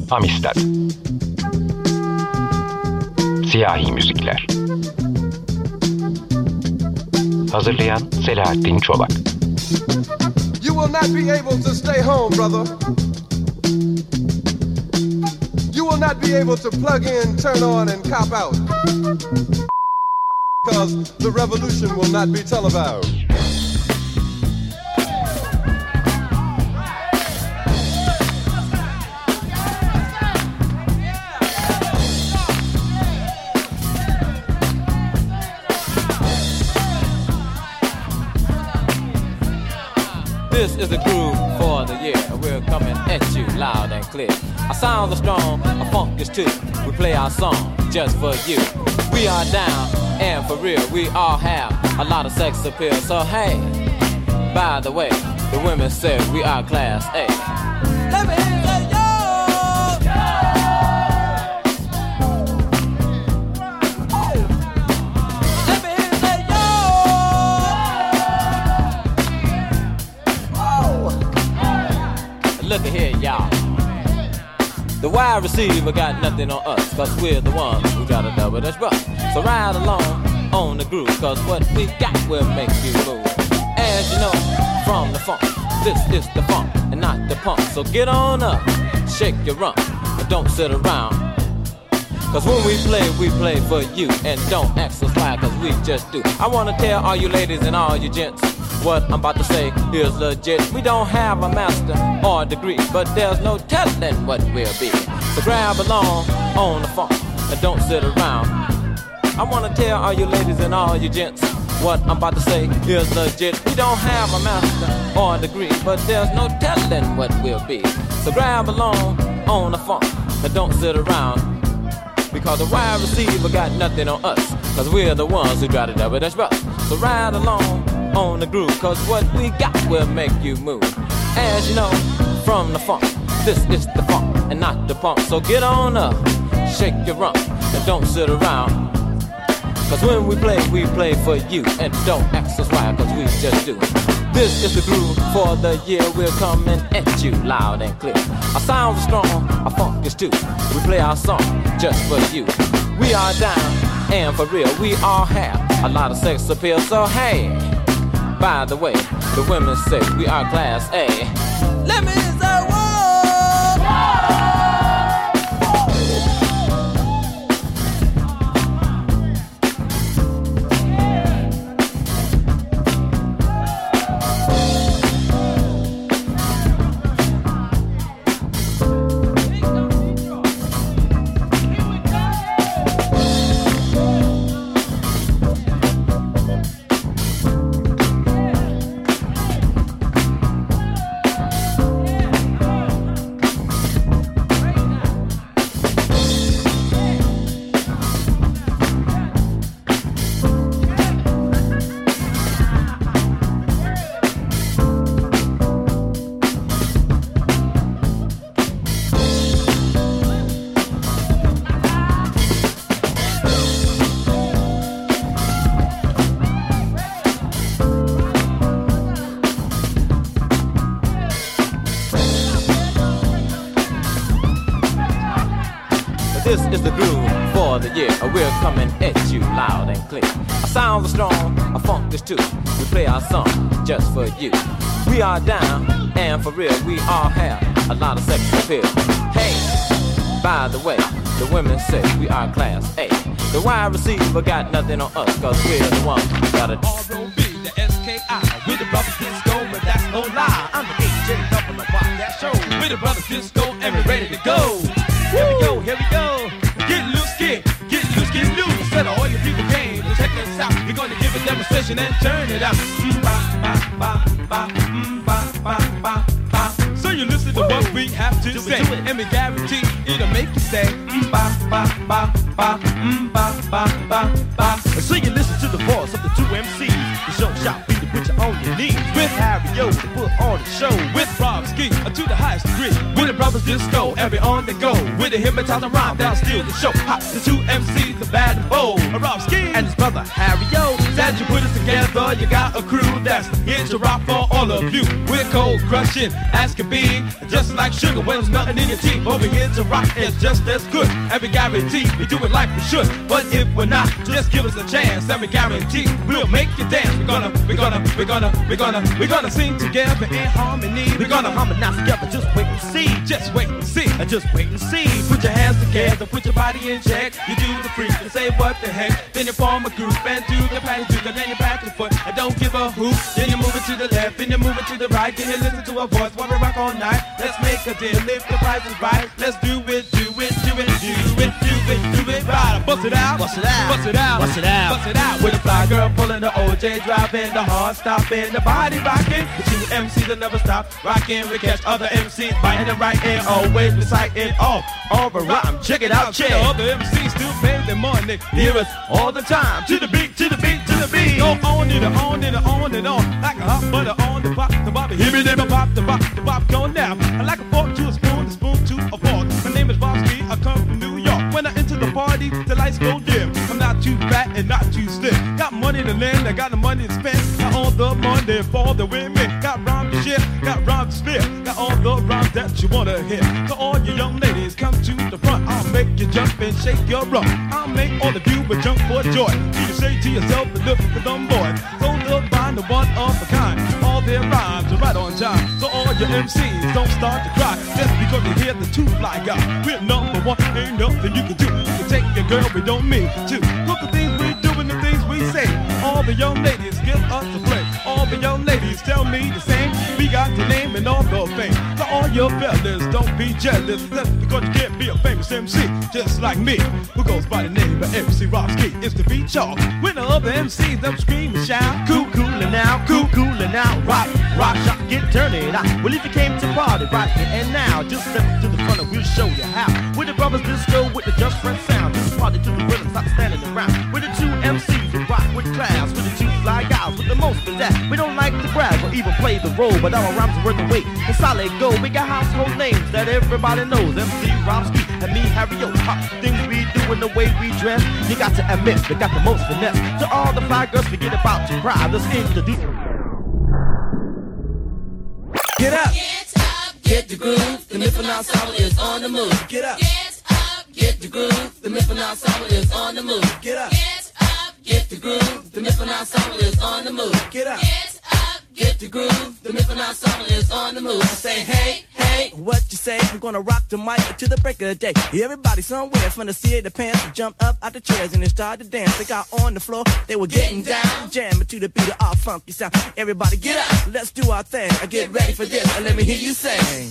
Amistad. Siyahi müzikler. Hazırlayan Selahattin Çolak. You will not be able to stay home, brother. You will not be able to plug in, turn on, and cop out. Because the revolution will not be televised. This is the groove for the year. We're coming at you loud and clear. Our sounds are strong, our funk is too. We play our song just for you. We are down and for real. We all have a lot of sex appeal. So hey, by the way, the women say we are class A. Let me hear you say yo! Let me hear you say yo! Look at here, y'all. The wide receiver got nothing on us, cause we're the ones who got a double dutch bus. So ride along on the groove, cause what we got will make you move. As you know, from the funk, this is the funk and not the punk. So get on up, shake your rump, and don't sit around. Cause when we play for you, and don't act so sly, cause we just do. I wanna tell all you ladies and all you gents, what I'm about to say is legit. We don't have a master or degree, but there's no telling what we'll be. So grab along on the funk and don't sit around. I wanna tell all you ladies and all you gents, what I'm about to say is legit. We don't have a master or degree, but there's no telling what we'll be. So grab along on the funk and don't sit around. Because the wide receiver got nothing on us, cause we're the ones who drive the double dutch bus. So ride along on the groove, cause what we got will make you move. As you know, from the funk, this is the funk and not the punk. So get on up, shake your rump, and don't sit around. Cause when we play for you, and don't act so sly, cause we just do. This is the groove for the year. We're coming at you loud and clear. Our sounds are strong, our funk is too. We play our song just for you. We are down and for real. We all have a lot of sex appeal. So hey, by the way, the women say we are class A. Let me say whoa! This is the groove for the year. We're coming at you loud and clear. Our sounds are strong, our funk is too. We play our song just for you. We are down and for real. We all have a lot of sex appeal. Hey, by the way, the women say we are class A. The wide receiver got nothing on us, cause we're the ones who got it. R.O.B. the S.K.I. We're the brothers Disco, but that's no lie. I'm the AJ double of that show. We're the brothers Disco and we're ready to go. Here we go, here we go. Get loose, get loose, get loose. Said all you people came to check us out. We're going to give a demonstration and turn it out. So you listen to what we have to say, and we guarantee it'll make you say So you listen to the voice of the two MCs. The show shop beat to put you on your knees. With Harry O to put on the show. With Rob Ski to the highest degree. With the brothers Disco and we on the go. With the hypnotizing rhyme that'll steal the show. Ha, the two MCs, the bad and bold. Rob Ski and his brother Harry O. Sad Once you put it together, you got a crew that's here to rock for all of you. We're cold crushing, as can be, just like sugar when there's nothing in your teeth. Over here to rock is just as good, and we guarantee we do it like we should. But if we're not, just give us a chance, and we guarantee we'll make you dance. We're gonna sing together in harmony. We're gonna harmonize together. Just wait and see, just wait and see, and just wait and see. Put your hands together, put your body in check. You do the freak and say what the heck. Then you form a group and do the patty juke, and then you back and forth and don't give a hoot. Then you move it to the left, then you move it to the right. Then you listen to a voice while we rock all night. Let's make a deal if the price is right. Let's do it, do it, do it, do it, do it, do it right. Bust it out, bust it out, bust it out, bust it out, bust it out. With a fly girl pulling the OJ, driving the hard stopping, the body rocking. The two MCs that never stop rocking. We catch other MCs biting the right end, always reciting all the rhyme. Check it out, check. The other MCs still pay their money. Hear us all the time. To the beat, to the beat, to the beat. Go on and on and on and on. Like a hot butter on the pop, the bobby. Hear me never pop, the popcorn now. I like a fork to a spoon to a fork. My name is Bobski, I come from New York. When I enter the party, the lights go dim. I'm not too fat and not too slim. Got money to lend, I got the money to spend. Got all the money for the women. Got rhymes to share, got rhymes to spare. Got all the rhymes that you wanna hear. So all you young ladies, come to the front. I'll make you jump and shake your rump. I'll make all of you but jump for joy. You say to yourself, look at them boys. So they'll find the one of a kind. All their rhymes are right on time. So all your MCs don't start to cry just because they hear the two fly guy. We're number one, ain't nothing you can do. You can take your girl, we don't mean to. Look at the things we do and the things we say. All the young ladies give us a play. All the young ladies tell me the same. We got the name and all the fame. So all your fellas, don't be jealous. Just because you can't be a famous MC, just like me, who goes by the name of MC Robski. It's the beat y'all. When the other MCs, them scream and shout. Cool, coolin' now, cool, coolin' now. Rock, rock, shot, get turning out. Well, if you came to party, right here and now, just step to the front and we'll show you how. With the brothers disco, with the Just Friends sound. Just party to the rhythm, stop standing around. With the two MCs who rock with class. With the two fly guys with the most of that. We don't like to brag or even play the role, but our rhymes are worth the wait. It's solid gold. We got household names that everybody knows. MC Robski and me, Harry O. Things we do and the way we dress, you got to admit, we got the most finesse. To all the fly girls, forget about your pride. Let's introduce. Get up, get the groove. The Mifflin Ensemble is on the move. Get up, get the groove. The Mifflin Ensemble is on the move. Get up, get the groove. The Mifflin Ensemble is on the move. Get up, get the groove. The Mifflin Ensemble is on the move. I say hey, hey, what you say? I'm gonna rock the mic to the break of day. Everybody somewhere from the seat of the pants jump up out the chairs and they started to dance. They got on the floor, they were getting down, jamming to the beat of our funky sound. Everybody get up, let's do our thing. I get ready for this and let me hear you sing.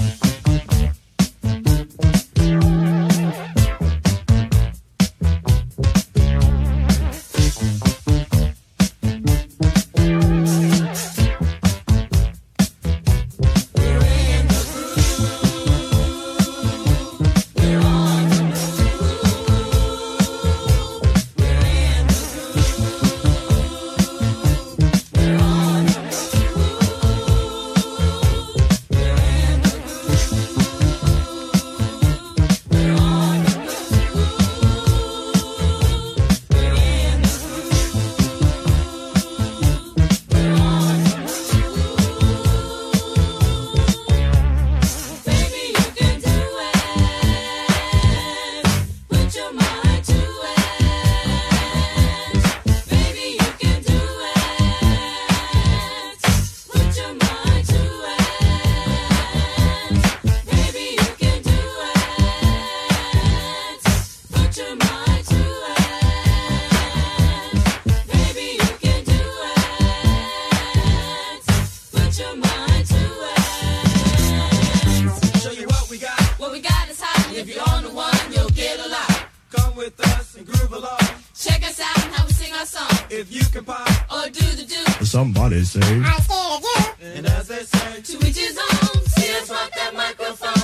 Somebody say, I say again. And as they say, to each his own. See us rock that microphone.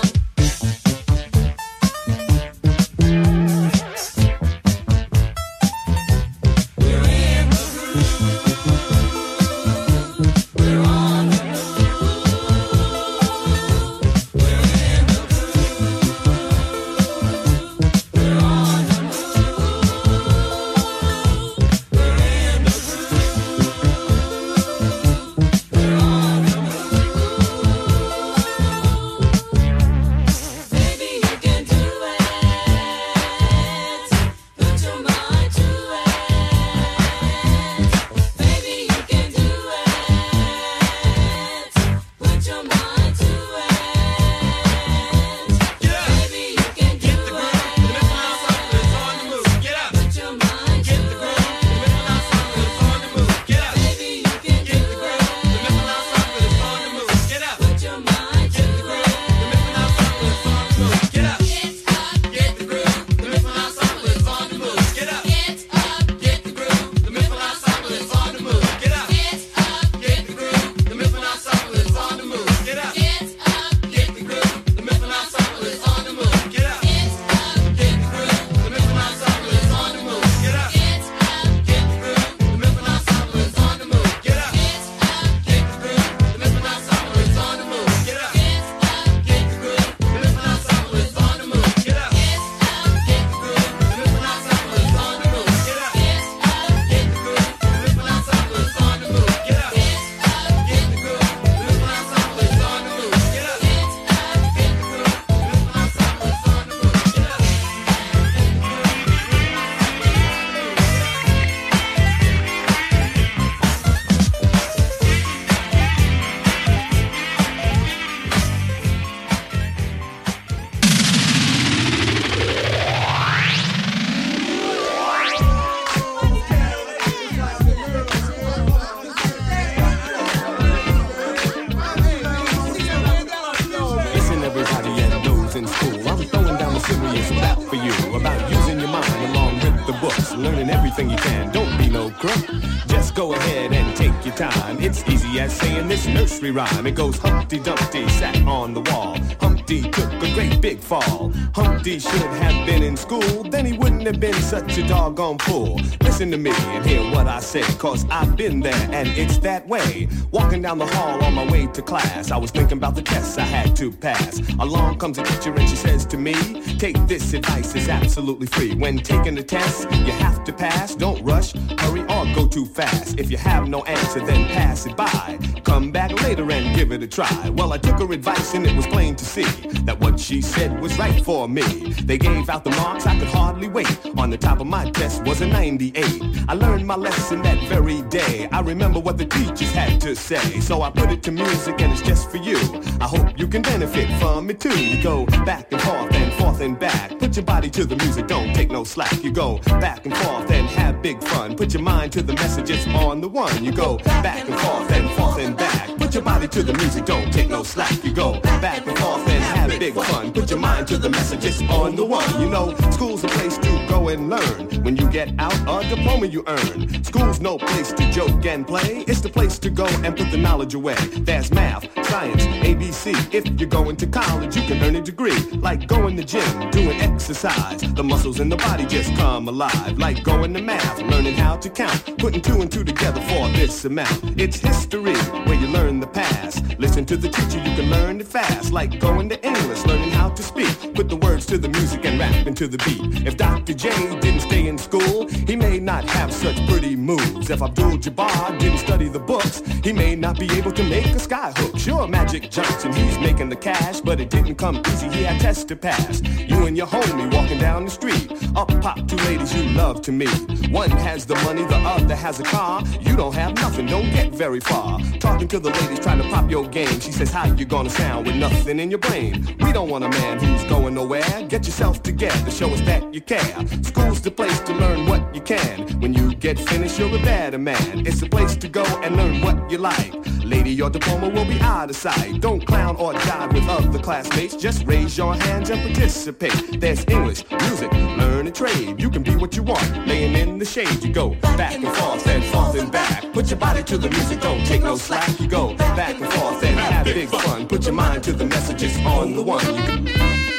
learning everything you can. Don't be no crook. Just go ahead and take your time. It's easy as saying this nursery rhyme. It goes Humpty Dumpty sat on the wall. Humpty took a great big fall. Humpty should have been in school, then he wouldn't have been such a doggone fool. Listen to me and hear what I say, cause I've been there and it's that way. Walking down the hall on my way to class, I was thinking about the tests I had to pass. Along comes a teacher and she says to me, take this advice, it's absolutely free. When taking the test, you have to pass. Don't rush, hurry, or go too fast. If you have no answer, then pass it by. Come back later and give it a try. Well, I took her advice and it was plain to see that what she said was right for me. They gave out the marks, I could hardly wait. On the top of my test was a 98. I learned my lesson that very day. I remember what the teachers had to say, so I put it to music and it's just for you. I hope you can benefit from it too. You go back and forth and back. Put your body to the music, don't take no slack. You go back and forth and have big fun. Put your mind to the message, it's on the one. You go back and forth and back. Put your body to the music, don't take no slack. You go back and forth and have big fun. Put your mind to the message, it's on the one. You know, school's a place to go and learn. When you get out, a diploma you earn. School's no place to joke and play. It's the place to go and put the knowledge away. There's math, science, ABC. If you're going to college, you can earn a degree. Like going to gym, doing exercise. The muscles in the body just come alive. Like going to math, learning how to count. Putting 2 and 2 together for this amount. It's history, where you learn the past. Listen to the teacher, you can learn it fast. Like going to English, learning how to speak. Put the words to the music and rap into the beat. If Dr. J didn't stay in school, he may not have such pretty moves. If Abdul-Jabbar didn't study the books, he may not be able to make a skyhook. Sure, Magic Johnson, he's making the cash, but it didn't come easy, he had tests to pass. You and your homie walking down the street. Up pop 2 ladies you love to meet. One has the money, the other has a car. You don't have nothing, don't get very far. Talking to the ladies trying to pop your game. She says, how you gonna sound with nothing in your brain? We don't want a man who's going nowhere. Get yourself together, show us that you care. School's the place to learn what you can. When you get finished, you're a better man. It's the place to go and learn what you like. Lady, your diploma will be out of sight. Don't clown or jive with other classmates. Just raise your hands and participate. There's English, music, learn a trade. You can be what you want, laying in the shade. You go back and forth and back. Put your body to the music, don't take no slack. You go back and forth and have big fun. Put your mind to the messages on the one. You can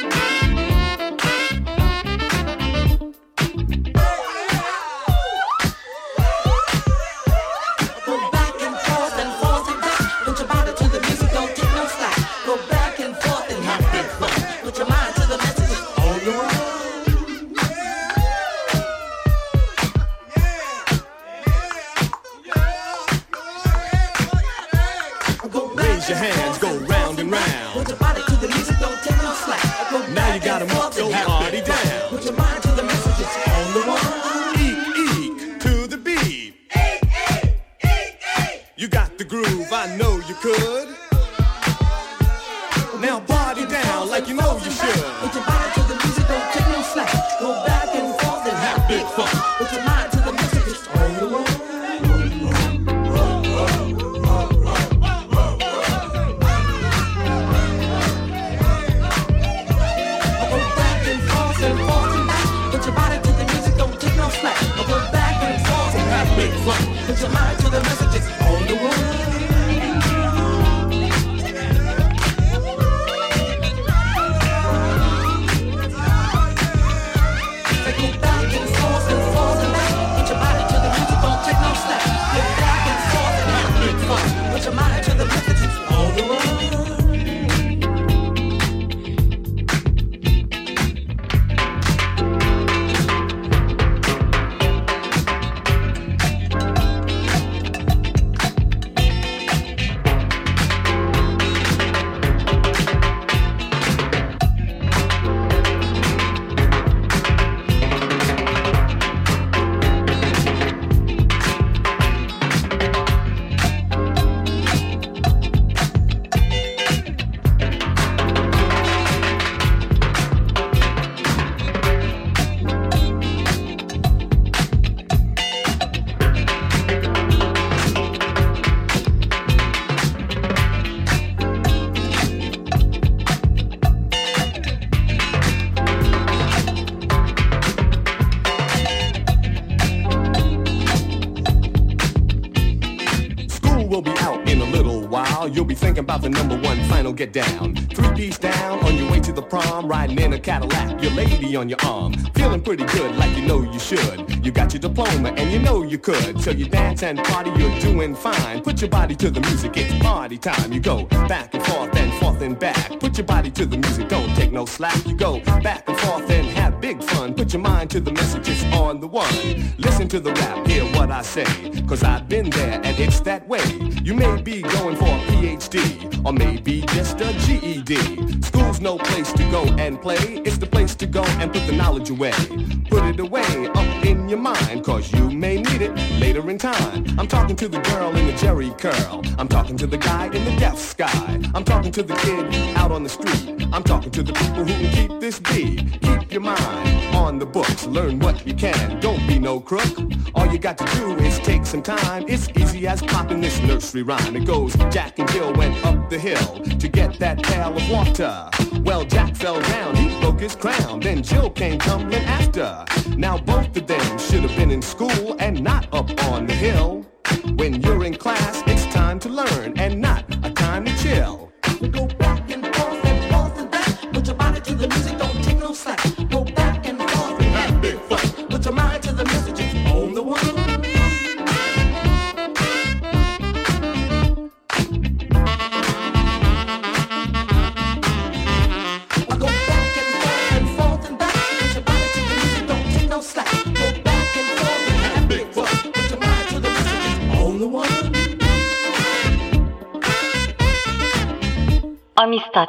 your hands, go round and round. Put your body to the music, don't take no slack. Now you gotta move your body down. Put your mind to the messages on the one. Eek, to the beat. You got the groove, I know you could. Now body down like you know you should. Put your body to the music, don't take no slack. Go back and forth and have big fun. Put your mind to the messages on the one. Put your mind to the messages on the one. Take it back and forth and back. while, you'll be thinking about the number one final get down. 3-piece down on your way to the prom, riding in a Cadillac, your lady on your arm. Feeling pretty good like you know you should. You got your diploma and you know you could. So you dance and party, you're doing fine. Put your body to the music, it's party time. You go back and forth and back. Put your body to the music, don't take no slack. You go back and forth and have big fun. Put your mind to the message, it's on the one. Listen to the rap, hear what I say. Cause I've been there and it's that way. You may be going for a PhD or maybe just a GED. School's no place to go and play. It's the place to go and put the knowledge away. Put it away up in your mind, cause you may need it later in time. I'm talking to the girl in the Jerry curl. I'm talking to the guy in the deaf sky. I'm talking to the kid out on the street. I'm talking to the people who can keep this beat. Keep your mind on the books. Learn what you can. Don't be no crook. All you got to do is take some time. It's easy as popping this nursery rhyme. It goes, Jack and Jill went up the hill to get that pail of water. Well, Jack fell down, he broke his crown. Then Jill came tumbling after. Now both of them should have been in school and not up on the hill. When you're in class, it's time to learn and not a time to chill. Go back and forth and back. Put your body to the music, don't take no slack. Go back and forth and have big fun. Put your mind to the music, just own the one. Amistad.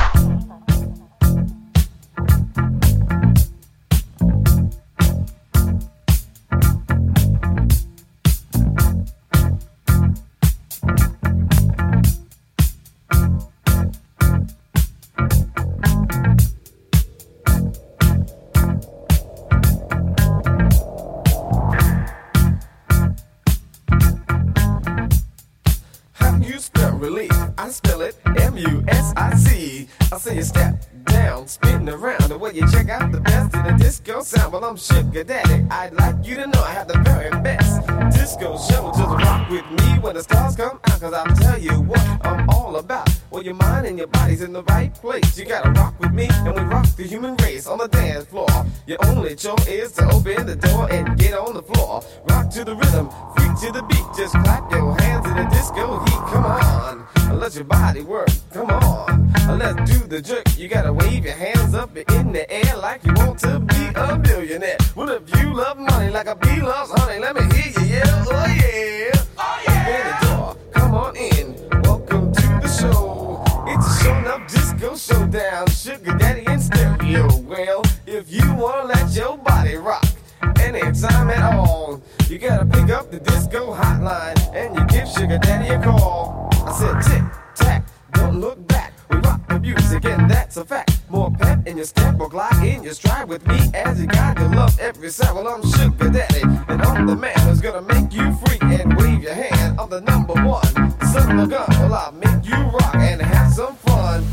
How you spell relief? I spell it M-U-S-I-C. I say you step down, spin around the way you check out the best in the disco sound. Well, I'm Sugar Daddy. I'd like you to know I have the very best disco show. Just rock with me when the stars come out, cause I'll tell you what I'm all about. Well, your mind and your body's in the right place. You gotta rock with me, and we rock the human race on the dance floor. Your only chore is to open the door and get on the floor. Rock to the rhythm, freak to the beat. Just clap your hands in the disco heat. Come on, let your body work. Come on, let's do the jerk. You gotta wave your hands up in the air like you want to be a millionaire. Well, if you love money like a bee loves honey, let me hear you yell, oh yeah. Oh yeah. Open the door, come on in. Welcome to the show. It's a show up disco showdown. Sugar Daddy in stereo. Well, if you wanna let your body rock anytime at all, you gotta pick up the disco hotline and you give Sugar Daddy a call. I said tick, tack, don't look back. We rock the music and that's a fact. More pep in your step or glide in your stride with me as you guide your love every side. Well, I'm Sugar Daddy and I'm the man who's gonna make you freak and wave your hand. I'm the number one son of a gun. Well, I'll make you rock and have some fun.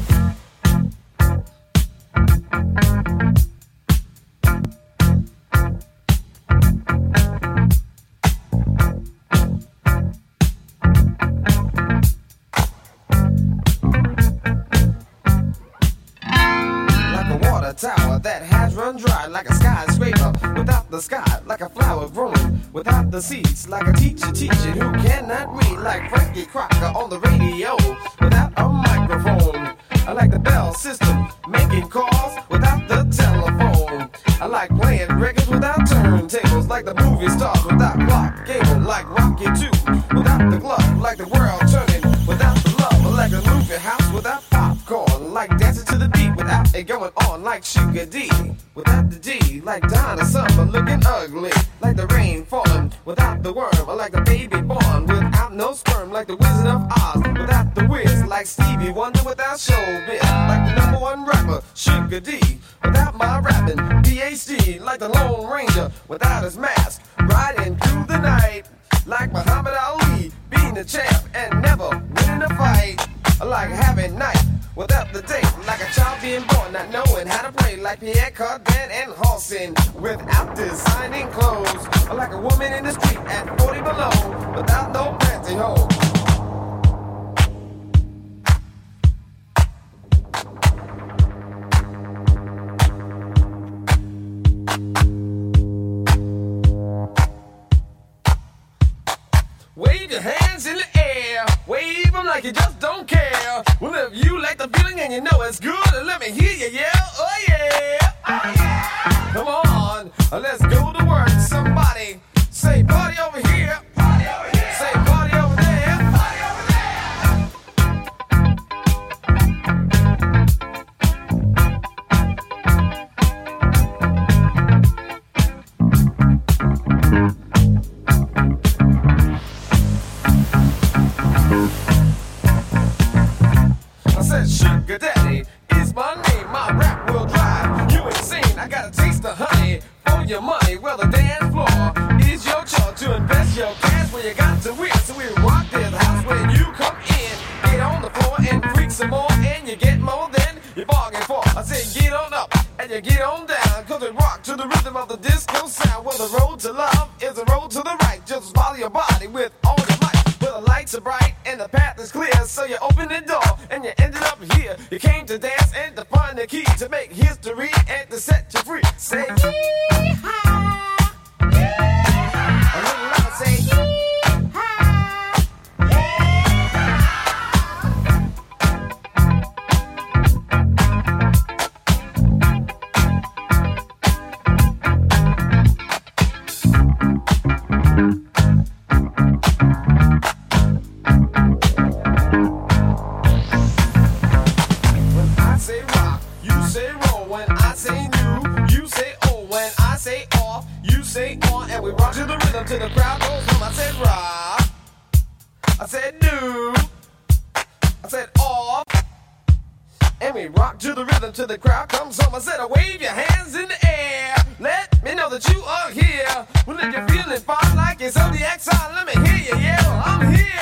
Tower that has run dry like a skyscraper without the sky, like a flower growing without the seeds, like a teacher teaching who cannot read, like Frankie Crocker on the radio without a microphone. I like the bell system, making calls without the telephone. I like playing records without turntables, like the movie stars without clock cable, like Rocky 2 without the glove, like the world turning without the love, like a movie house without popcorn, like dancing to the beat without it going on, like Sugar D without the D, like Donna Summer looking ugly, like the rain falling without the worm, or like the baby born without no sperm, like the Wizard of Oz without the whiz, like Stevie Wonder without showbiz, like the number one rapper Sugar D without my rapping, PhD like the Lone Ranger without his mask, riding through the night like Muhammad Ali, being the champ and never winning a fight, like having night without the day, like a child being born not knowing how to play, like Pierre Cardin and Halston without designing clothes, like a woman in the street at 40 below without no pantyhose. like you just don't care. Well, if you like the feeling and you know it's good, let me hear you yell, oh yeah. Oh yeah. Come on, let's go to work. Somebody say party over here. Party over here. Say party over there. Party over there. I said Sugar Daddy is my name, my rap will drive you insane. I got a taste of honey for your money. Well, the dance floor is your chore to invest your cash where you got to win. So we rock this house when you come in. Get on the floor and freak some more, and you get more than you bargained for. I said get on up and you get on down, cause we rock to the rhythm of the disco sound. Well, the road to love is the road to the right. Just follow your body with all your might. Well, the lights are bright and the path is clear, so you open the door and you ended up here. You came to dance and to find the key to make history and to set you free. Say yee-haw, yeah. A little louder, say yee-haw, say on, and we rock to the rhythm till the crowd goes home. I said rock, I said do, I said off, and we rock to the rhythm till the crowd comes home. I said wave your hands in the air, let me know that you are here. Well, if you're feeling fine like it's on the XI, let me hear you yell, I'm here.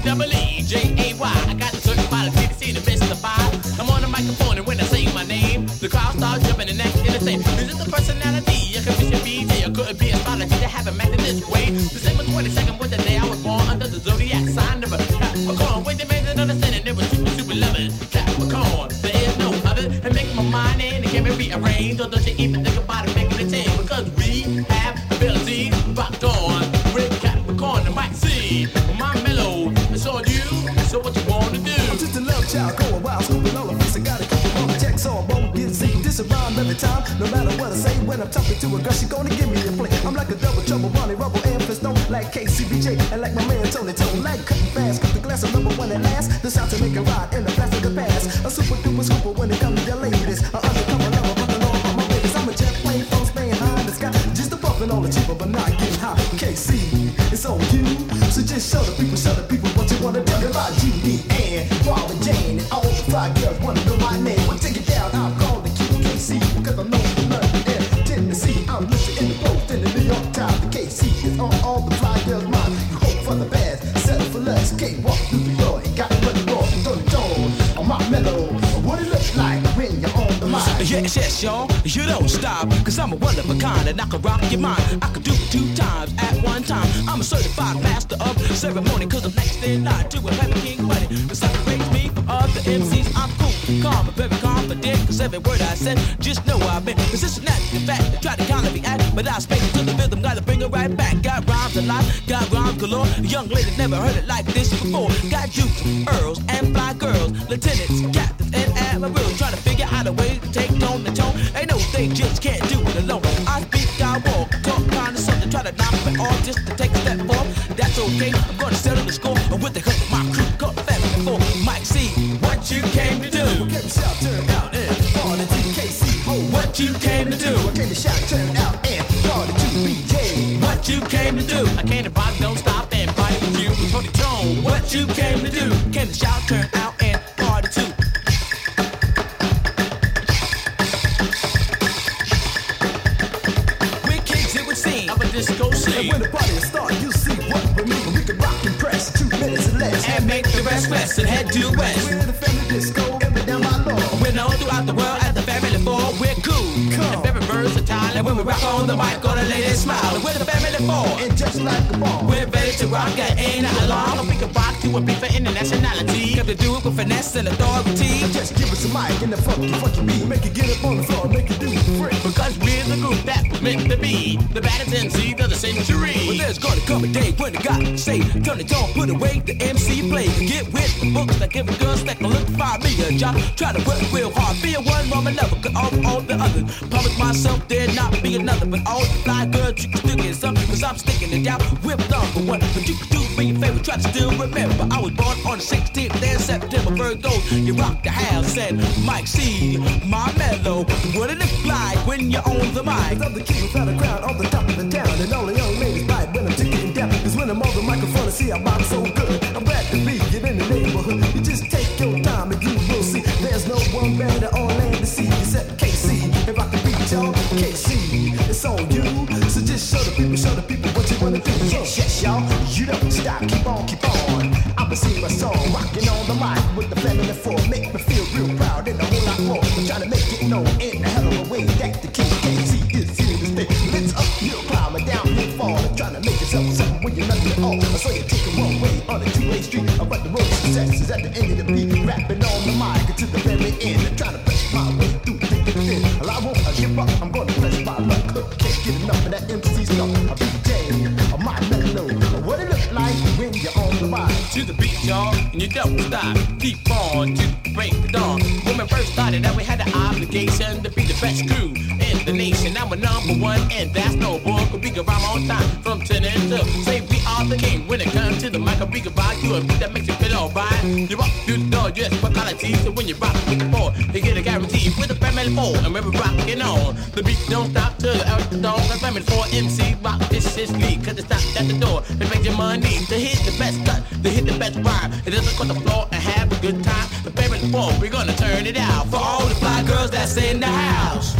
The crowd's start jumping and acting the same. Is it the personality? I could be a BJ, or could it be astrology to have him acting this way? December 22nd was the day I was born under the zodiac sign of a Capricorn. Wait, they made an understanding, it was super, super loving. Capricorn, there is no other. And make my mind in, it can be rearranged. Or don't you even think about it making a change? Because we have ability, rocked on with Capricorn and Mike C. My mellow, it's on you, so what you wanna do? I'm just a love child going wild, scooping all the face. I gotta keep all the checks on, won't get sick. This around every time, no matter what I say. When I'm talking to a girl, she gonna give me a play. I'm like a double trouble, Bonnie, Rubble, and Flintstone. Like KCBJ, and like my man Tony Tone. Like cutting fast, cut the glass of number one at last. The sound to make a ride in the blast of the past. A super duper scooper when it comes to your ladies. An undercover lover, but on my babies. I'm a jet plane from Spain high in the sky. Just a puffin' on the cheaper, but not getting high. KC, it's on you. So just show the people what you wanna do about Judy and Robin Jane and all the fly girls wanna know my name. Well, take it down, I'm calling KC because I'm known to London and Tennessee. I'm listed in the Post in the New York Times. The KC is on all the fly girls' minds. You hope for the best, settle for less. Can't walk through the door, ain't got money more. Don't tone on my mellow. What it looks like when you're on the mind. Yes, yes, y'all, you don't stop. Cause I'm a one of a kind and I can rock your mind. I can do it 2 times at one time. I'm a certified master of ceremony. Cause I'm next in line to a heavy king money. That separates me from other MCs. I'm cool, calm, and very confident. Cause every word I said, just know I've been. Cause this is not the fact. They try to counter me act, but I speak to the rhythm, gotta bring it right back. Got rhymes a lot, got rhymes galore. Young lady never heard it like this before. Got dukes, earls, and fly girls, lieutenants, captains, and admirals. Trying to figure out a way to take tone to tone. Ain't no they just can't do it alone. I speak, I walk, talk kind of something. Try to knock me off just to take a step forward. That's okay, I'm gonna settle the score. And with the help of my crew, called Family 4. Mike C, what you came to do? I came to shout, turn out, and party to KC. Oh, What you came to do? I came to shout, turn out, and party to BJ. What you came to do? I came to body, don't stop and fight with you. Tony Tone, what you came to do? Came to shout, turn out, and party too. We kicks it would seem of a disco And scene. when the party starts, you see what we mean. We can rock and press 2 minutes or less. And make the rest west and head due west. We're the family disco, every down my law. We're known throughout the world as the Family 4. We're cool and very versatile. And when we rock on the mic, gonna ladies smile. And we're the Family 4. And just like a ball, We're ready to rock, and ain't not long. And we can rock to a beat for internationality. Got to do it with finesse and authority. just give us a mic and the funky beat. Make it get up on the floor, make it do it free. Because we're the group that was meant to be the baddest MCs of the century. Well, there's gonna come a day when the God say, turn it on, put away the MC play. Get with the books like every girl stack a look 5 million job. Try to work real hard, be a one woman lover, cut off all the others. Promise myself there'd not be another, but all the fly girls you can still get some. Cause I'm sticking it down with number one. But you can do me a favor, try to still remember. I was born on the 16th day of September. Virgo, you rock the house and Mike C, my mellow. What it look like when you're on the mic? I'm the king without a crown on the top of the town. And all the young ladies bite when I'm taking it down. Cause when I'm on the microphone, I see I rock so good. I'm glad to be it in the neighborhood. You just take your time and you will see. There's no one better on land to see except KC. If I can beat y'all, KC, it's on you. So just show the people what you wanna do. Yes, yes, y'all, you don't stop, keep on. I'ma sing my song, rocking on the mic with the Family 4. Make me feel real proud and a whole lot more. I'm trying to make it known in a hell of a way that the king KC is here to stay. Let's up, you'll climb, and down, you'll fall. And trying to make yourself something when you're nothing at all. So you take it one way on a 2-way street. But the road to success is at the end of the beat. Rapping on the mic to the very end. And trying to press my way through thick and thin. Well, I won't give up, I'm gonna press my luck. Can't get enough of that MC stuff. A BJ, a my mellow. What it look like when you're on the mic. To the beat, y'all, and you don't stop. Keep on to break the dawn. When we first started out, we had the obligation to be the best crew in the nation. Now we're number one, and that's no bull. Cause we can rhyme on time from 10 and 2. Say we are the king when it comes to the mic. We can rock you a beat that makes you feel alright. You rock through the door, yes, for quality. So when you rock with the 4, you get a guarantee with the Family 4. And when we're rocking on, the beat don't stop till the out the dawn. Cause Family 4 MC rock this is lead. Cause it stops at the door. It makes your money to hit the best cut, to hit the best rhyme. It doesn't cut the floor and have a good time. The Family 4, we're gonna turn it out for all the fly girls that's in the house.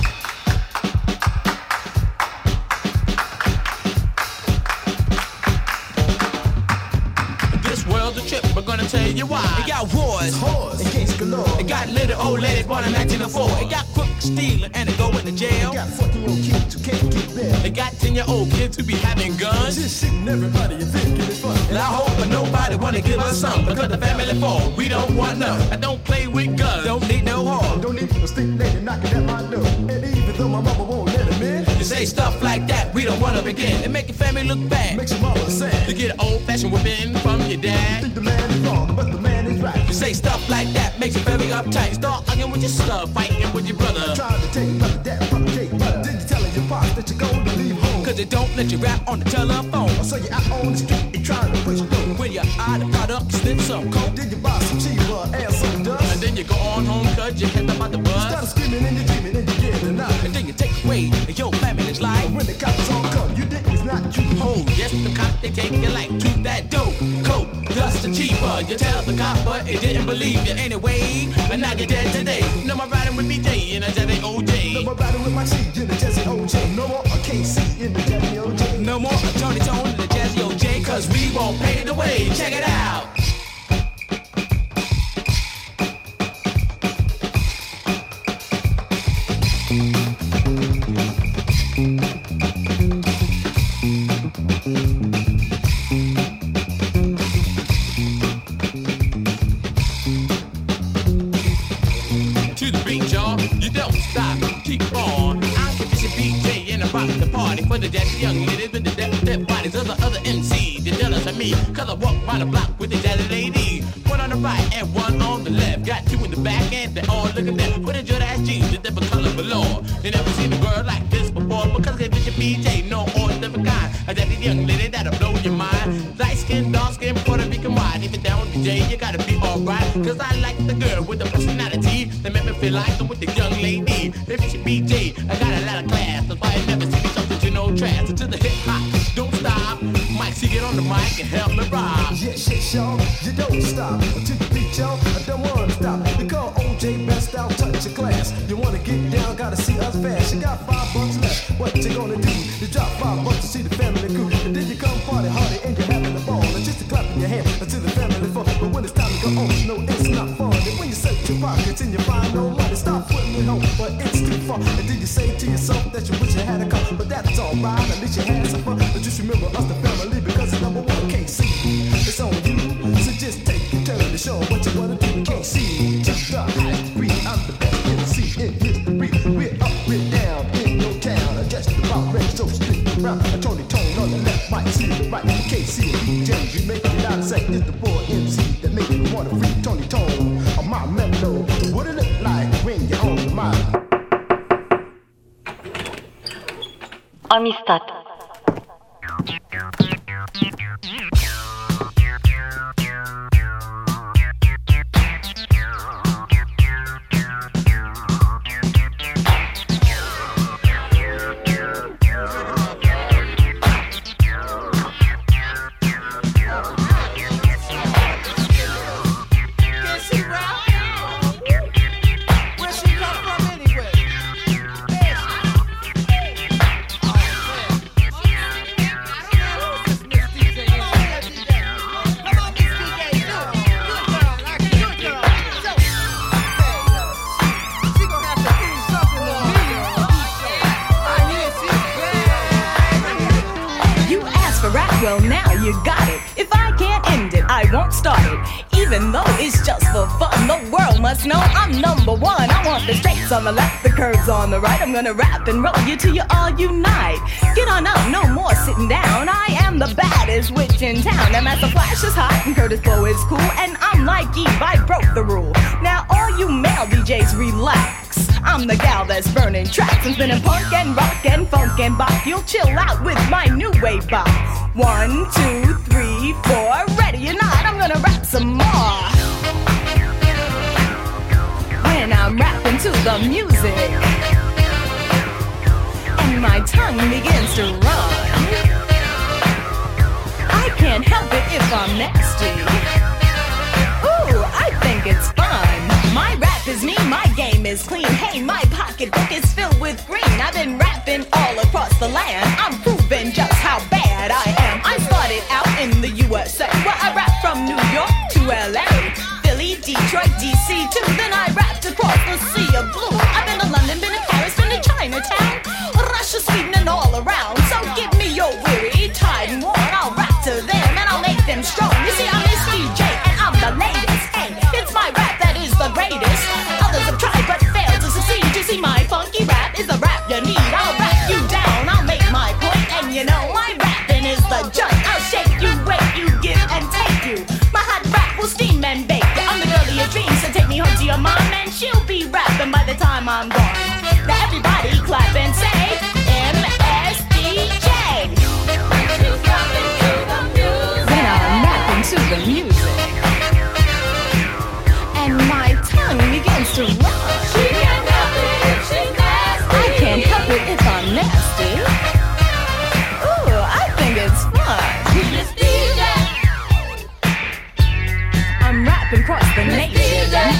This world's a trip, we're gonna tell you why. It got wars, Against galore. it got little old ladies born in 1904. It got crooks stealing and they go into jail. Got 14-year-old kids who can't get bail. They got 10-year-old kids who be having guns. Just shooting everybody and thinking it's fun. And I hope that nobody wanna give us some, because the family fall, we don't want none. I don't play with guns, don't need no harm. Don't need no stick lady knocking at my door. And even though my mama won't let him in, You say stuff like that, we don't wanna begin. It make your family look bad. makes your mama sad. You get an old-fashioned whipping from your dad. Think the man is wrong, but the man is right. You say stuff like that, makes you very uptight. Start arguing with your sister, fighting with your brother. Trying to take brother that from the cake, but then you telling your boss that you're going to leave home. Cause they don't let you rap on the telephone. So you're out on the street and trying to push dope. When you're out of product, you sniff some coke. Then you buy some cheaper and some dust. And then you go on home cause you kept about the Start bus. screaming and you're dreaming and you're getting out. And then you take away your family's life. When the cops all come, you think it's not you. Oh, yes, the cop, they take your life to that dope. Coke, dust and cheaper. You tell the cop, but he didn't believe you anyway. And now you're dead today. No more riding with BJ and a Jazzy OJ. No more riding with my seed in the Jazzy OJ. No more a KC in the Jazzy OJ. No more a Tony Tone in the Jazzy OJ. Cause we won't pay the way. Check it out. To the beat, y'all, you don't stop, keep on. I'm Patricia BJ and I rock the party for the jazzy young ladies with the deaf bodies of the other MCs. They're jealous of me, cause I walk round the block with the jazzy ladies. One on the right and one on the left. Got two in the back and they all look at them. With a good ass jeans, the different color below. They never seen a girl like this before, because they Patricia BJ, no ordinary kind. A jazzy young lady that'll blow your mind. Light skin, dark skin, Puerto Rican wine. Even down with BJ, you gotta be alright. Cause I like the girl with the personality that make me feel like I'm with the young lady. Baby, she BJ, I got a lot of class. That's why I never see something to no trash. Until the hip hop don't stop. Mike, see, get on the mic and help me rock. Yeah, shit, y'all, you don't stop. Until the beat, y'all, I don't wanna stop. Because OJ best out, touch your class. You wanna get down, gotta see us fast. You got $5 left, what you gonna do? You drop $5 to see the family crew. And then you come party hardy and you're having a ball. And just to clap in your hand until the family fall. But when it's time to go home, no, it's not fun. And when you search your pockets and you find no money, stop putting it home, but it's too far. And then you say to yourself that you wish you had a car. But that's alright, at least you had some fun. But just remember us, the family, because it's number one KC. It's on you, so just take your turn to show what you wanna do in KC. Just the highest degree, I'm the best MC in history. We're up, we're down in your town. I just about ready, so stick around. A Tony Tone on the left, Mike C the right. KC and DJ, we make it out of sight. It's the boy MC that make you wanna free Tony Tone on my mellow. What it look like when you're on the mic? Amistad. Well, now you got it. If I can't end it, I won't start it. Even though it's just for fun, the world must know I'm number one. I want the straights on the left, the curves on the right. I'm gonna rap and roll you till you all unite. Get on up, no more sitting down. I am the baddest witch in town. And Master Flash is hot and Curtis Blow is cool. And I'm like Eve, I broke the rule. Now all you male DJs relax. I'm the gal that's burning tracks and spinning punk and rock and funk and bop. You'll chill out with my new wave bop. 1, 2, 3, 4. Ready or not, I'm gonna rap some more. When I'm rapping to the music and my tongue begins to run, I can't help it if I'm nasty. Ooh, I think it's fun. My rap is me, my game is clean. Hey, my pocketbook is filled with green. I've been rapping all across the land. I'm proving just how bad I am. I started out in the USA, where I rap from New York to LA, Philly, Detroit, DC too. Then I rap that is a rap you need. I'll rap you down, I'll make my point, and you know my rapping is the joint. I'll shake you, wake you, give and take you. My hot rap will steam and bake you. I'm the girl of your dreams, so take me home to your mom, and she'll be rapping by the time I'm gone. Now everybody clap and say MSDJ. Then I'm rapping to the music, and my tongue begins to run. She can't help it if she's nasty. I can't help it if I'm nasty. Ooh, I think it's fun. I'm rapping across the nation.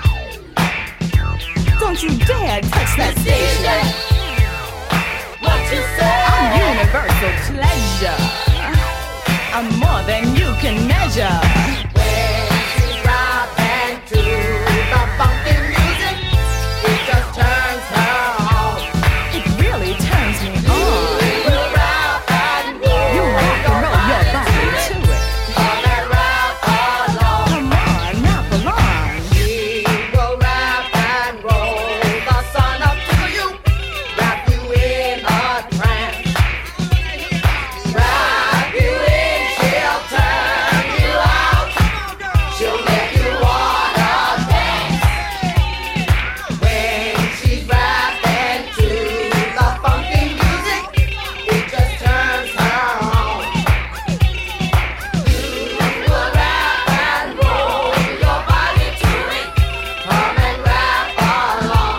Don't you dare touch that station. What you say? I'm universal pleasure. I'm more than you can measure. When she's rapping to the funky music, it just turns her on. It really turns me on. We'll rap and roll. You rock and roll your body to it. Come and rap along. Come on, rap along. We will rap and roll the sun up to you. Wrap you in a trance. Wrap you in, she'll turn you out. She'll make you wanna dance. When she's rapping to the funky music, it just turns her on. You will rap and roll your body to it. Come and rap along.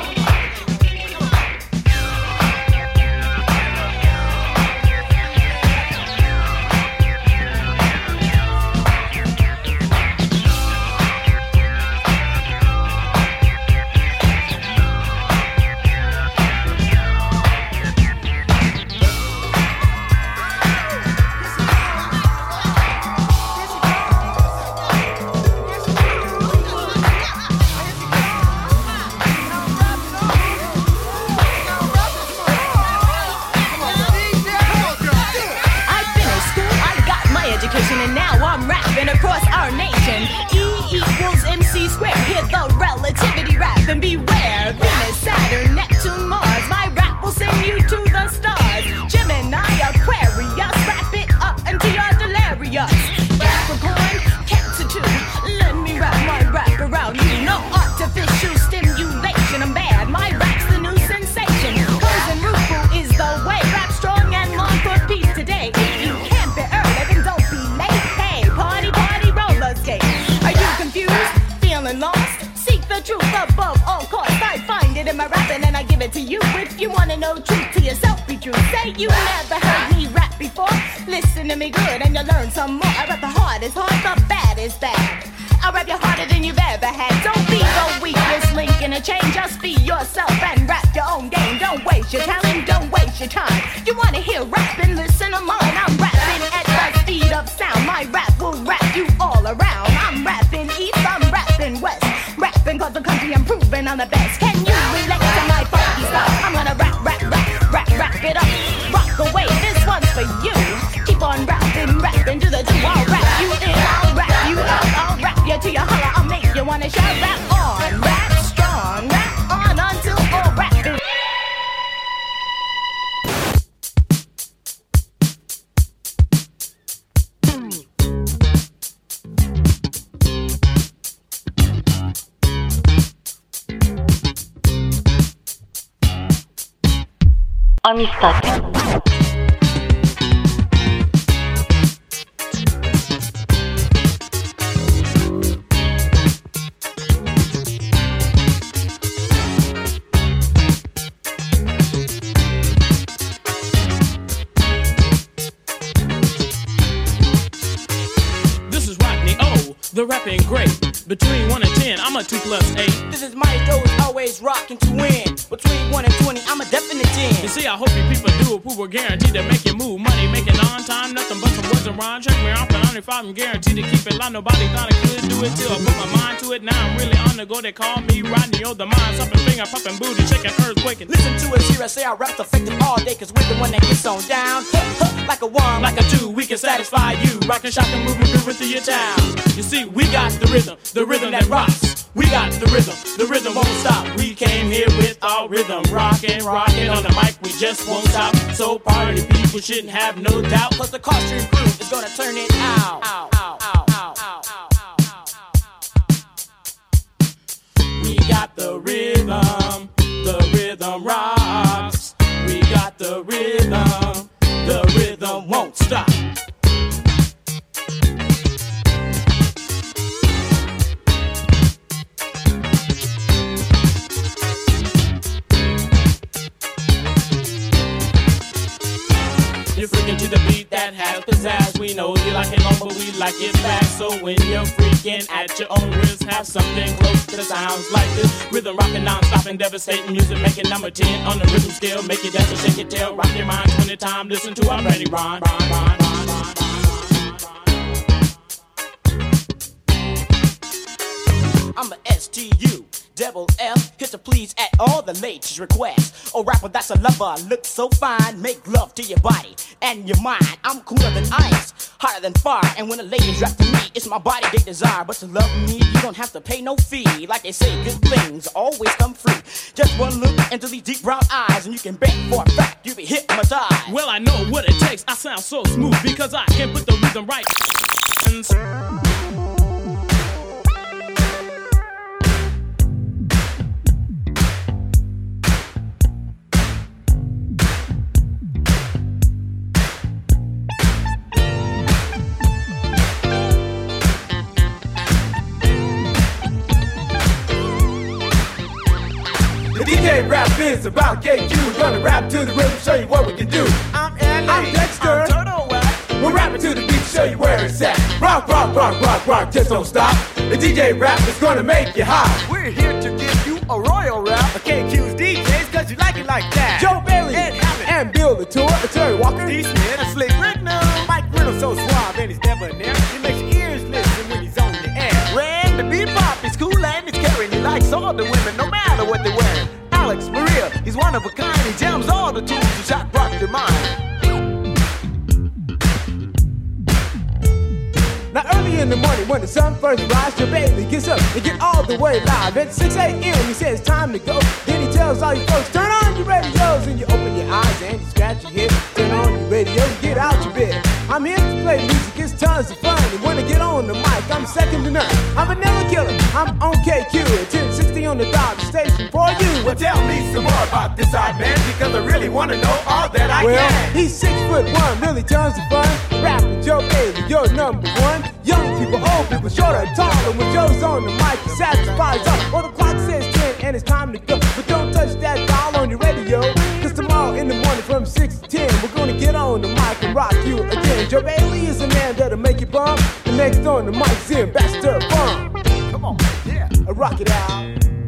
I finished school, I got my education, and now I'm rapping across our nation. E equals MC squared. Hear the relativity rap and beware. Venus, Saturn, Neptune, Mars. My rap will send you to the stars. Gemini, Aquarius, wrap it up until you're delirious. Capricorn, Cancer too. Let me wrap my rap around you. No artificial stimulation. I'm bad. My rap's the new sensation. Cause and Rufu is the way. Rap strong and long for peace today. If you can't be early, then don't be late. Hey, party, party, roller skate. Are you confused? Feeling lost? Seek the truth above all costs. I find it in my rapping and I give it to you. If you wanna know truth to yourself, be true. Say you never heard me rap before. Listen to me good and you'll learn some more. I rap the hardest hard, the baddest bad. I'll rap you harder than you've ever had. Don't be the weakest link in a chain. Just be yourself and rap your own game. Don't waste your talent, don't waste your time. You wanna hear rapping? Listen to mine. I'm rapping at the speed of sound. My rap will rap you all around. I'm rapping east, I'm rapping west. Rapping cause the country I'm proving I'm the best. Can you relate to my funky style? I'm gonna rap, rap, rap, rap, rap it up. Rock away, this one's for you. Keep on rapping, rapping to the two. I'll rap you in, I'll rap you out. I'll rap you till you holler, I'll make you wanna shout. Rap on, rap strong, rap on until all rapping. Amistate. This is Rodney O, the rapping great. Between 1 and 10, I'm a 2 plus 8. This is Mike Joe's always rocking to win. Between 1 and 20, I'm a definite 10. You see, I hope you people do it. We were guaranteed to make you move. Money making on time, nothing but some words and rhyme. Check me off and on if I'm guaranteed to keep it live. Nobody thought I could do it till I put my mind to it. Now I'm really on the go. They call me Rodney O, the mind stopping finger, popping booty, shaking, earthquaking. Listen to it here, I say I rap effective all day, cause we're the one that gets on down. Like a 1, like a 2, we can satisfy you. Rockin', shockin', moving, grooving through your town. You see, we got the rhythm that rocks. We got the rhythm won't stop. We came here with our rhythm, rockin' on the mic, we just won't stop. So party people shouldn't have no doubt, cause the Costume Crew is gonna turn it out. We got the rhythm rocks. We got the rhythm won't stop. You're freaking to the beat that has pizzazz. We know you like it long, but we like it fast. So when you're freaking at your own risk, have something close to the sounds like this. Rhythm rockin' non-stop and devastating music, making number 10 on the rhythm scale. Make it dance and shake your tail, rock your mind 20 times. Listen to our ready rhyme. I'm a STU. Double F, hit to please at all the ladies' requests. Oh, rapper, that's a lover, look so fine. Make love to your body and your mind. I'm cooler than ice, hotter than fire. And when a lady drop to me, it's my body they desire. But to love me, you don't have to pay no fee. Like they say, good things always come free. Just one look into these deep brown eyes, and you can bet for a fact you be hypnotized. Well, I know what it takes. I sound so smooth because I can put the rhythm right. DJ rap is about KQ. We're gonna rap to the rhythm, show you what we can do. I'm LA, I'm Dexter, I'm Turtle Wax. We're rapping to the beat, show you where it's at. Rock, rock, rock, rock, rock, just don't stop. The DJ rap is gonna make you hot. We're here to give you a royal rap. A KQ's DJs, cause you like it like that. Joe Bailey, Ed Hammond, and Bill the Tour, Terry Walker, D. Smith, and Slick Rick now. Mike Riddle so suave and he's never near. He makes your ears listen when he's on the air. Red, the bebop, he's cool and he's caring. He likes all the women, no matter what they're wearing. Alex Maria, he's one of a kind. He jams all the tunes to shock rock your mind. Now early in the morning when the sun first rises, your baby gets up and get all the way live. At 6 a.m. he says time to go. Then he tells all you folks, turn on your radios. And you open your eyes and you scratch your head. Turn on your radio and get out your bed. I'm here to play music, it's tons of fun. And when I get on the mic, I'm second to none. I'm Vanilla Killer, I'm on KQ at 1060 on the dot station for you. Well, tell me some more about this odd man, because I really want to know all that I can. He's 6'1", really tons of fun. Rapping Joe Bailey, you're number one. Young people, old people, short or tall. And when Joe's on the mic, he satisfies all. Well, the clock says 10 and it's time to go. But don't touch that dial on your radio, cause tomorrow in the morning from 6 to 10, we're gonna get on the mic and rock you again. Joe Bailey is a man that'll make you bump. The next on the mic's the Ambassador Funk. Come on, yeah, rock it out.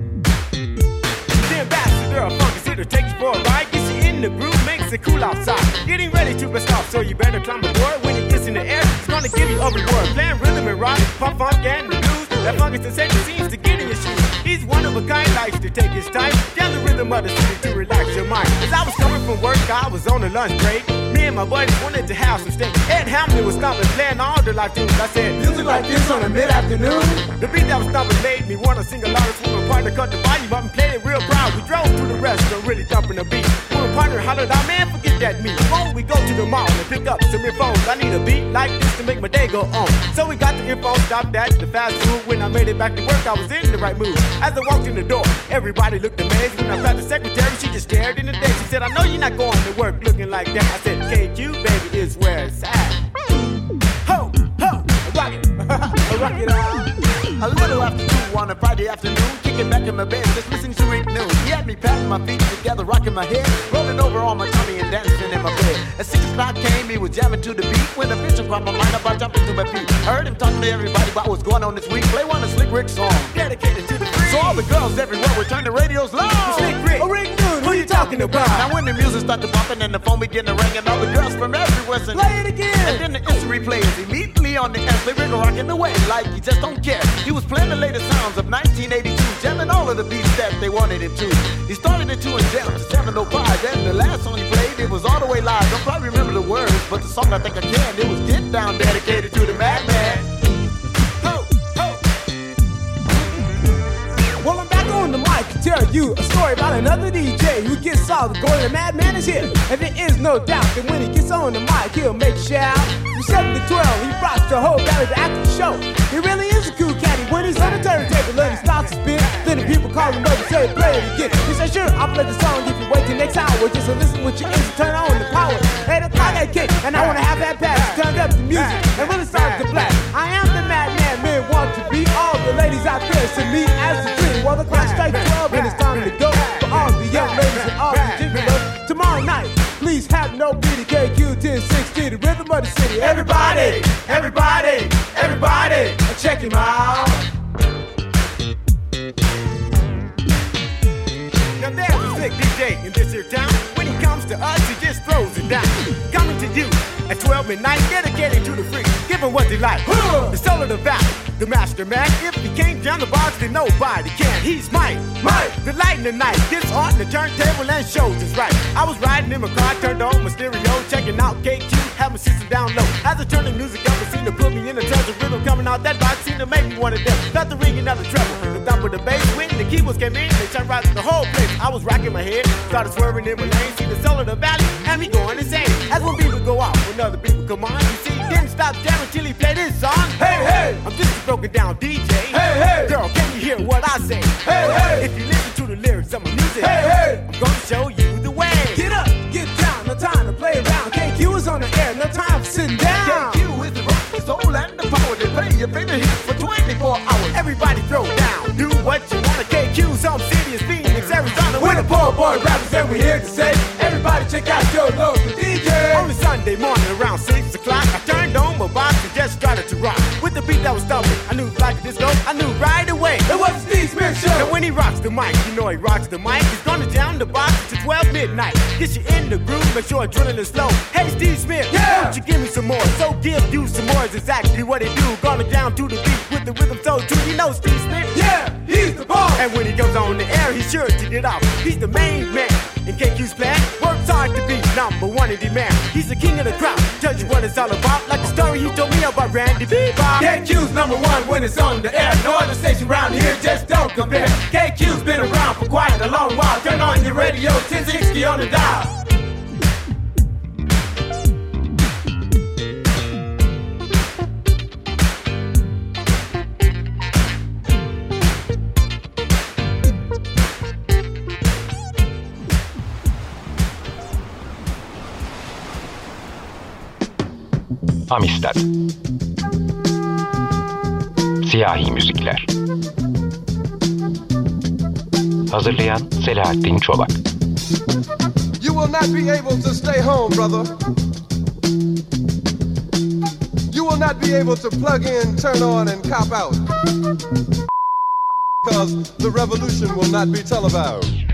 The Ambassador of Funk is here to take you for a ride. Gets you in the groove, makes it cool outside. Getting ready to bust off, so you better climb aboard. When it gets in the air, it's gonna give you a reward. Playing rhythm and rock, pop funk and the blues. That funk is sensation seems to get in your shoes. He's one of a kind, likes to take his time. Down the rhythm of the city to relax your mind. As I was coming from work, I was on a lunch break. Me and my buddies wanted to have some steak. Ed Hammond was stomping, playing all the live tunes. I said, music like this on a mid-afternoon. The beat that was stomping made me wanna sing a lot of swing. My partner cut the volume up and played it real proud. We drove to the restaurant, really thumping the beat. My partner hollered out, man, forget that me. Oh, we go to the mall and pick up some earphones. I need a beat like this to make my day go on. So we got the earphones, stopped at the fast food. When I made it back to work, I was in the right mood. As I walked in the door, everybody looked amazed. When I found the secretary, she just stared in the day. She said, I know you're not going to work looking like that. I said, KQ, baby, is where it's at. Ho, ho, rock it, rock it out. A little after 2 on a Friday afternoon, kicking back in my bed, just listening to Rick News. He had me patting my feet together, rocking my head, rolling over on my tummy and dancing in my bed. At 6 o'clock came, he was jamming to the beat. When the vision crossed my mind, I jumped into my feet. Heard him talking to everybody about what's going on this week. Play one of Slick Rick's songs, dedicated to the free. So all the girls everywhere would turn the radios low. Slick Rick, oh Rick News, who you talking about? Now when the music started bumping and the phone began to ring, and all the girls from everywhere said, play it again. And then the instant replay is immediately on the air. Slick Rick rocking away like he just don't care. He was playing the latest sounds of 1982, jamming all of the beats that they wanted him to. He started it 2 and jammed to 7:05, and the last song he played, it was all the way live. Don't probably remember the words, but the song I think I can. It was Get Down, dedicated to the Madman. Ho, ho. another DJ who gets all the gold. The madman is here, and there is no doubt that when he gets on the mic, he'll make you shout. From 7 to 12, he rocks the whole valley to act the show. He really is a cool caddy when he's on the turntable and he starts to spin. Then the people call him up and say, play it again. He says, sure, I'll play the song if you wait till next hour. Just to listen with your ears and turn on the power. 8 o'clock I kick, and I wanna have that pass. Turned up the music and really starts to blast. I am the madman men want to be. All the ladies out there see me as the dream. Well, the clock strikes 12 and it's time to go. For all the young ladies and all the gigolo. Tomorrow night, please have no BDKQ 1060, the rhythm of the city. Everybody, everybody, everybody, check him out. Now there's a slick DJ in this here town. When he comes to us, he just throws it down. Coming to you at 12 midnight, dedicated to the freaks. Give him what they like. The soul of the valley, the master man. If he can't jam the bars, then nobody can. He's Mike, the light in the night. Gets on the turntable and shows us right. I was riding in my car, turned on my stereo, checking out KQ, have my system down low. As I turned the music up, it seemed to put me in a trance of rhythm coming out that box, seemed to make me one of them. Not the ringing, not the treble, the thump of the bass. When the keyboards came in, they turned right to the whole place. I was rocking my head, started swerving in my lane, see the soul of the valley, and me going insane. As when people go out, when other people come on, you see, he didn't stop jamming till he played his song. Hey, hey, I'm just a broken down DJ. Hey, hey, girl, can you hear what I say? Hey, hey, if you listen to the lyrics of my music, hey, hey, I'm gonna show you the way. Get up, get down, no time to play around. KQ is on the air, no time for sitting down. KQ is the rock, the soul, and the power. They play your favorite hits for 24 hours. Everybody throw down, do what you wanna. KQ's home city is Phoenix, Arizona. We're the poor boy rappers and we're here to say, everybody check out your local DJ. On a Sunday morning around 6 o'clock, I turned on my box and just started to rock. With the beat that was thumping, I knew like this go, I knew right away. It was the Steve Smith Show. And when he rocks the mic, you know he rocks the mic. He's gonna jam the box to 12 midnight. Get you in the groove, make sure adrenaline is slow. Hey Steve Smith, yeah, won't you give me some more? So give you some more is exactly what he do. Gonna jam to the beat with the rhythm so true. You know Steve Smith? Yeah, he's the boss. And when he goes on the air, he's sure to get off. He's the main man in KQ's plan. Works hard to be number one in demand. He's the king of the crowd. Tells you what it's all about. Like the story he told me about Randy Bebop. KQ's number one when it's on the air. No other station around here just don't compare. KQ's been around for quite a long while. Turn on your radio, 1060 on the dial. Amistad. Siyahi müzikler. Hazırlayan Selahattin Çolak. You will not be able to stay home, brother. You will not be able to plug in, turn on, and cop out. Because the revolution will not be televised.